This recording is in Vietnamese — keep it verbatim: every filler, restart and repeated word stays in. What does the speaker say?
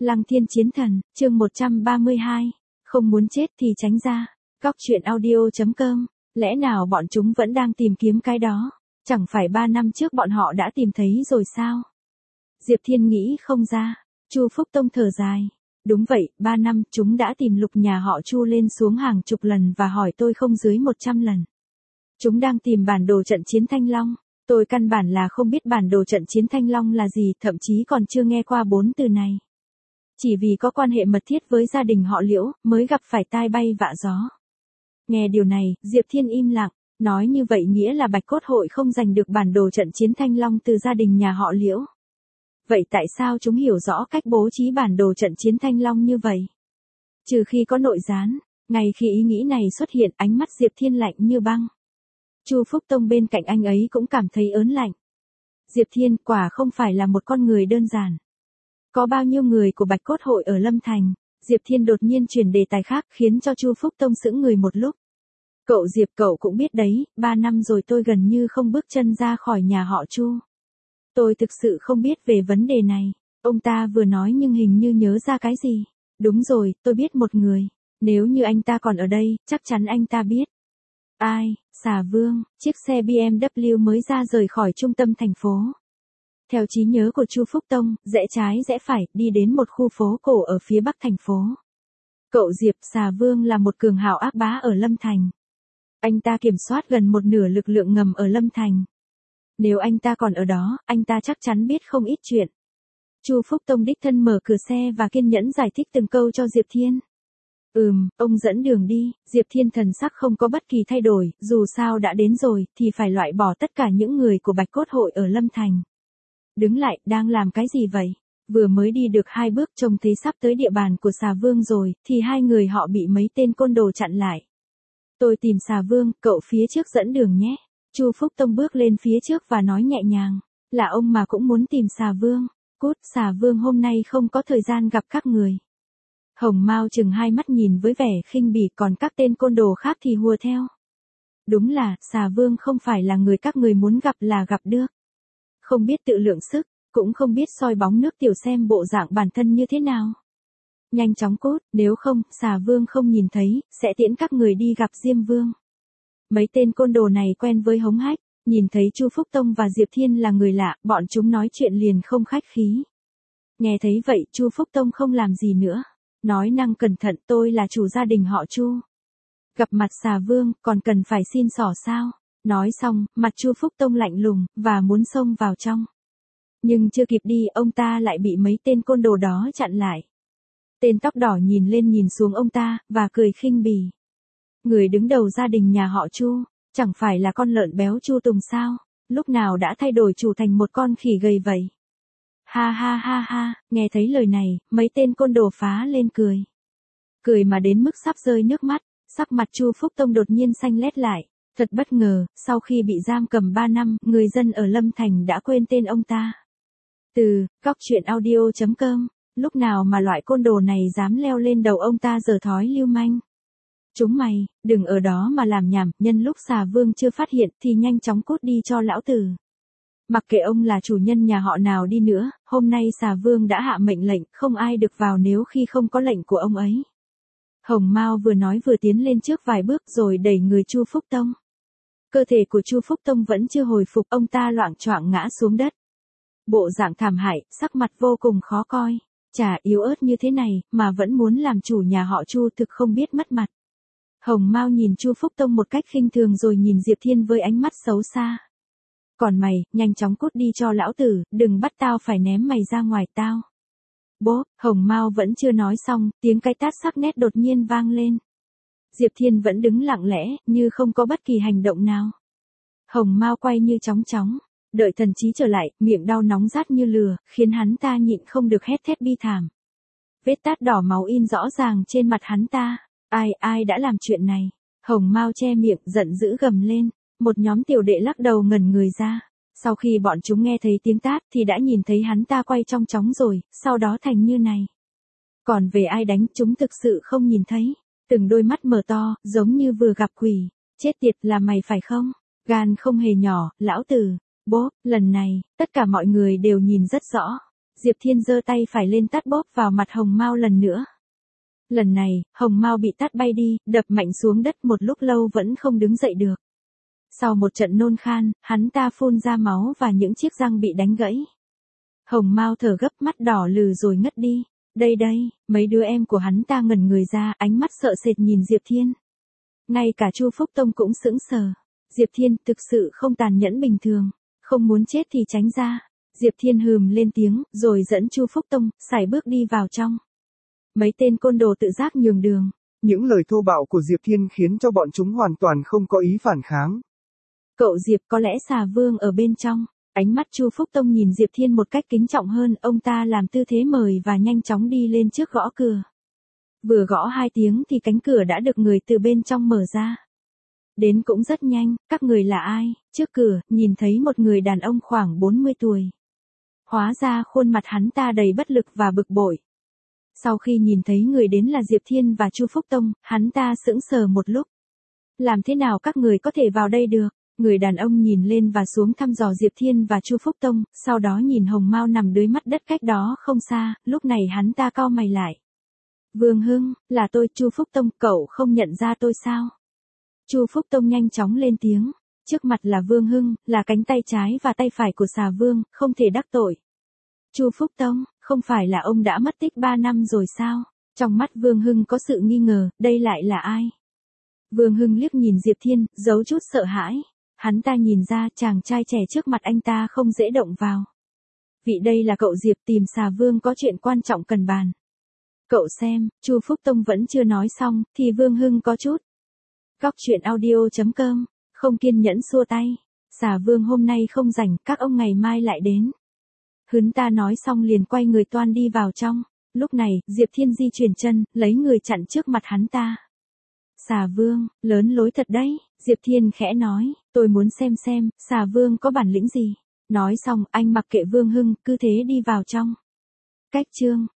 Lăng Thiên Chiến Thần, chương một trăm ba mươi hai. Không muốn chết thì tránh ra. Góc truyện audio chấm com. Lẽ nào bọn chúng vẫn đang tìm kiếm cái đó? Chẳng phải ba năm trước bọn họ đã tìm thấy rồi sao? Diệp Thiên nghĩ không ra. Chu Phúc Tông thở dài. Đúng vậy, ba năm chúng đã tìm lục nhà họ Chu lên xuống hàng chục lần và hỏi tôi không dưới một trăm lần. Chúng đang tìm bản đồ trận chiến Thanh Long. Tôi căn bản là không biết bản đồ trận chiến Thanh Long là gì, thậm chí còn chưa nghe qua bốn từ này. Chỉ vì có quan hệ mật thiết với gia đình họ Liễu, mới gặp phải tai bay vạ gió. Nghe điều này, Diệp Thiên im lặng, nói như vậy nghĩa là Bạch Cốt Hội không giành được bản đồ trận chiến Thanh Long từ gia đình nhà họ Liễu. Vậy tại sao chúng hiểu rõ cách bố trí bản đồ trận chiến Thanh Long như vậy? Trừ khi có nội gián, ngay khi ý nghĩ này xuất hiện, ánh mắt Diệp Thiên lạnh như băng. Chu Phúc Tông bên cạnh anh ấy cũng cảm thấy ớn lạnh. Diệp Thiên quả không phải là một con người đơn giản. Có bao nhiêu người của Bạch Cốt Hội ở Lâm Thành? Diệp Thiên đột nhiên chuyển đề tài khác khiến cho Chu Phúc Tông sững người một lúc. Cậu Diệp, cậu cũng biết đấy, ba năm rồi tôi gần như không bước chân ra khỏi nhà họ Chu. Tôi thực sự không biết về vấn đề này. Ông ta vừa nói nhưng hình như nhớ ra cái gì. Đúng rồi, tôi biết một người. Nếu như anh ta còn ở đây, chắc chắn anh ta biết. Ai? Xà Vương, chiếc xe bê em vê mới ra rời khỏi trung tâm thành phố. Theo trí nhớ của Chu Phúc Tông, rẽ trái rẽ phải, đi đến một khu phố cổ ở phía bắc thành phố. Cậu Diệp, Xà Vương là một cường hào ác bá ở Lâm Thành. Anh ta kiểm soát gần một nửa lực lượng ngầm ở Lâm Thành. Nếu anh ta còn ở đó, anh ta chắc chắn biết không ít chuyện. Chu Phúc Tông đích thân mở cửa xe và kiên nhẫn giải thích từng câu cho Diệp Thiên. Ừm, ông dẫn đường đi. Diệp Thiên thần sắc không có bất kỳ thay đổi, dù sao đã đến rồi, thì phải loại bỏ tất cả những người của Bạch Cốt Hội ở Lâm Thành. Đứng lại, đang làm cái gì vậy? Vừa mới đi được hai bước trông thấy sắp tới địa bàn của Xà Vương rồi, thì hai người họ bị mấy tên côn đồ chặn lại. Tôi tìm Xà Vương, cậu phía trước dẫn đường nhé. Chu Phúc Tông bước lên phía trước và nói nhẹ nhàng. Là ông mà cũng muốn tìm Xà Vương. Cút, Xà Vương hôm nay không có thời gian gặp các người. Hồng Mao chừng hai mắt nhìn với vẻ khinh bỉ, còn các tên côn đồ khác thì hùa theo. Đúng là, Xà Vương không phải là người các người muốn gặp là gặp được. Không biết tự lượng sức, cũng không biết soi bóng nước tiểu xem bộ dạng bản thân như thế nào. Nhanh chóng cút, nếu không, Xà Vương không nhìn thấy, sẽ tiễn các người đi gặp Diêm Vương. Mấy tên côn đồ này quen với hống hách, nhìn thấy Chu Phúc Tông và Diệp Thiên là người lạ, bọn chúng nói chuyện liền không khách khí. Nghe thấy vậy, Chu Phúc Tông không làm gì nữa. Nói năng cẩn thận, tôi là chủ gia đình họ Chu. Gặp mặt Xà Vương, còn cần phải xin xỏ sao? Nói xong, mặt Chu Phúc Tông lạnh lùng, và muốn xông vào trong. Nhưng chưa kịp đi, ông ta lại bị mấy tên côn đồ đó chặn lại. Tên tóc đỏ nhìn lên nhìn xuống ông ta, và cười khinh bỉ. Người đứng đầu gia đình nhà họ Chu, chẳng phải là con lợn béo Chu Tùng sao? Lúc nào đã thay đổi chủ thành một con khỉ gầy vậy? Ha ha ha ha, nghe thấy lời này, mấy tên côn đồ phá lên cười. Cười mà đến mức sắp rơi nước mắt, sắc mặt Chu Phúc Tông đột nhiên xanh lét lại. Thật bất ngờ, sau khi bị giam cầm ba năm, người dân ở Lâm Thành đã quên tên ông ta. Từ, góc truyện audio chấm com, lúc nào mà loại côn đồ này dám leo lên đầu ông ta giở thói lưu manh. Chúng mày, đừng ở đó mà làm nhảm, nhân lúc Xà Vương chưa phát hiện thì nhanh chóng cút đi cho lão tử. Mặc kệ ông là chủ nhân nhà họ nào đi nữa, hôm nay Xà Vương đã hạ mệnh lệnh, không ai được vào nếu khi không có lệnh của ông ấy. Hồng Mao vừa nói vừa tiến lên trước vài bước rồi đẩy người Chu Phúc Tông. Cơ thể của Chu Phúc Tông vẫn chưa hồi phục, ông ta loạng choạng ngã xuống đất. Bộ dạng thảm hại, sắc mặt vô cùng khó coi. Chả yếu ớt như thế này, mà vẫn muốn làm chủ nhà họ Chu, thực không biết mất mặt. Hồng Mao nhìn Chu Phúc Tông một cách khinh thường rồi nhìn Diệp Thiên với ánh mắt xấu xa. Còn mày, nhanh chóng cút đi cho lão tử, đừng bắt tao phải ném mày ra ngoài tao. Bố, Hồng Mao vẫn chưa nói xong, tiếng cái tát sắc nét đột nhiên vang lên. Diệp Thiên vẫn đứng lặng lẽ, như không có bất kỳ hành động nào. Hồng Mao quay như chóng chóng, đợi thần trí trở lại, miệng đau nóng rát như lửa, khiến hắn ta nhịn không được hét thét bi thảm. Vết tát đỏ máu in rõ ràng trên mặt hắn ta. Ai, ai đã làm chuyện này? Hồng Mao che miệng, giận dữ gầm lên. Một nhóm tiểu đệ lắc đầu ngẩn người ra. Sau khi bọn chúng nghe thấy tiếng tát thì đã nhìn thấy hắn ta quay trong chóng rồi, sau đó thành như này. Còn về ai đánh chúng thực sự không nhìn thấy. Từng đôi mắt mở to, giống như vừa gặp quỷ. Chết tiệt, là mày phải không? Gan không hề nhỏ, lão tử. Bố, lần này, tất cả mọi người đều nhìn rất rõ. Diệp Thiên giơ tay phải lên tát bóp vào mặt Hồng Mao lần nữa. Lần này, Hồng Mao bị tát bay đi, đập mạnh xuống đất một lúc lâu vẫn không đứng dậy được. Sau một trận nôn khan, hắn ta phun ra máu và những chiếc răng bị đánh gãy. Hồng Mao thở gấp, mắt đỏ lừ rồi ngất đi. Đây đây, mấy đứa em của hắn ta ngẩn người ra, ánh mắt sợ sệt nhìn Diệp Thiên. Ngay cả Chu Phúc Tông cũng sững sờ. Diệp Thiên thực sự không tàn nhẫn bình thường, không muốn chết thì tránh ra. Diệp Thiên hừm lên tiếng, rồi dẫn Chu Phúc Tông, sải bước đi vào trong. Mấy tên côn đồ tự giác nhường đường. Những lời thô bạo của Diệp Thiên khiến cho bọn chúng hoàn toàn không có ý phản kháng. Cậu Diệp, có lẽ xà vương ở bên trong. Ánh mắt Chu Phúc Tông nhìn Diệp Thiên một cách kính trọng hơn, ông ta làm tư thế mời và nhanh chóng đi lên trước gõ cửa. Vừa gõ hai tiếng thì cánh cửa đã được người từ bên trong mở ra. Đến cũng rất nhanh, các người là ai? Trước cửa, nhìn thấy một người đàn ông khoảng bốn mươi tuổi. Hóa ra khuôn mặt hắn ta đầy bất lực và bực bội. Sau khi nhìn thấy người đến là Diệp Thiên và Chu Phúc Tông, hắn ta sững sờ một lúc. Làm thế nào các người có thể vào đây được? Người đàn ông nhìn lên và xuống thăm dò Diệp Thiên và Chu Phúc Tông, sau đó nhìn Hồng Mao nằm dưới mắt đất cách đó không xa, lúc này hắn ta cau mày lại. Vương Hưng, là tôi, Chu Phúc Tông, cậu không nhận ra tôi sao? Chu Phúc Tông nhanh chóng lên tiếng, trước mặt là Vương Hưng, là cánh tay trái và tay phải của xà vương, không thể đắc tội. Chu Phúc Tông, không phải là ông đã mất tích ba năm rồi sao? Trong mắt Vương Hưng có sự nghi ngờ, đây lại là ai? Vương Hưng liếc nhìn Diệp Thiên, giấu chút sợ hãi. Hắn ta nhìn ra chàng trai trẻ trước mặt anh ta không dễ động vào. Vị đây là cậu Diệp, tìm xà vương có chuyện quan trọng cần bàn. Cậu xem, Chu Phúc Tông vẫn chưa nói xong, thì Vương Hưng có chút. Góc truyện audio chấm com, không kiên nhẫn xua tay. Xà vương hôm nay không rảnh, các ông ngày mai lại đến. Hứn ta nói xong liền quay người toan đi vào trong. Lúc này, Diệp Thiên di chuyển chân, lấy người chặn trước mặt hắn ta. Xà vương, lớn lối thật đấy, Diệp Thiên khẽ nói, tôi muốn xem xem, xà vương có bản lĩnh gì. Nói xong, anh mặc kệ Vương Hưng, cứ thế đi vào trong. Cách chương.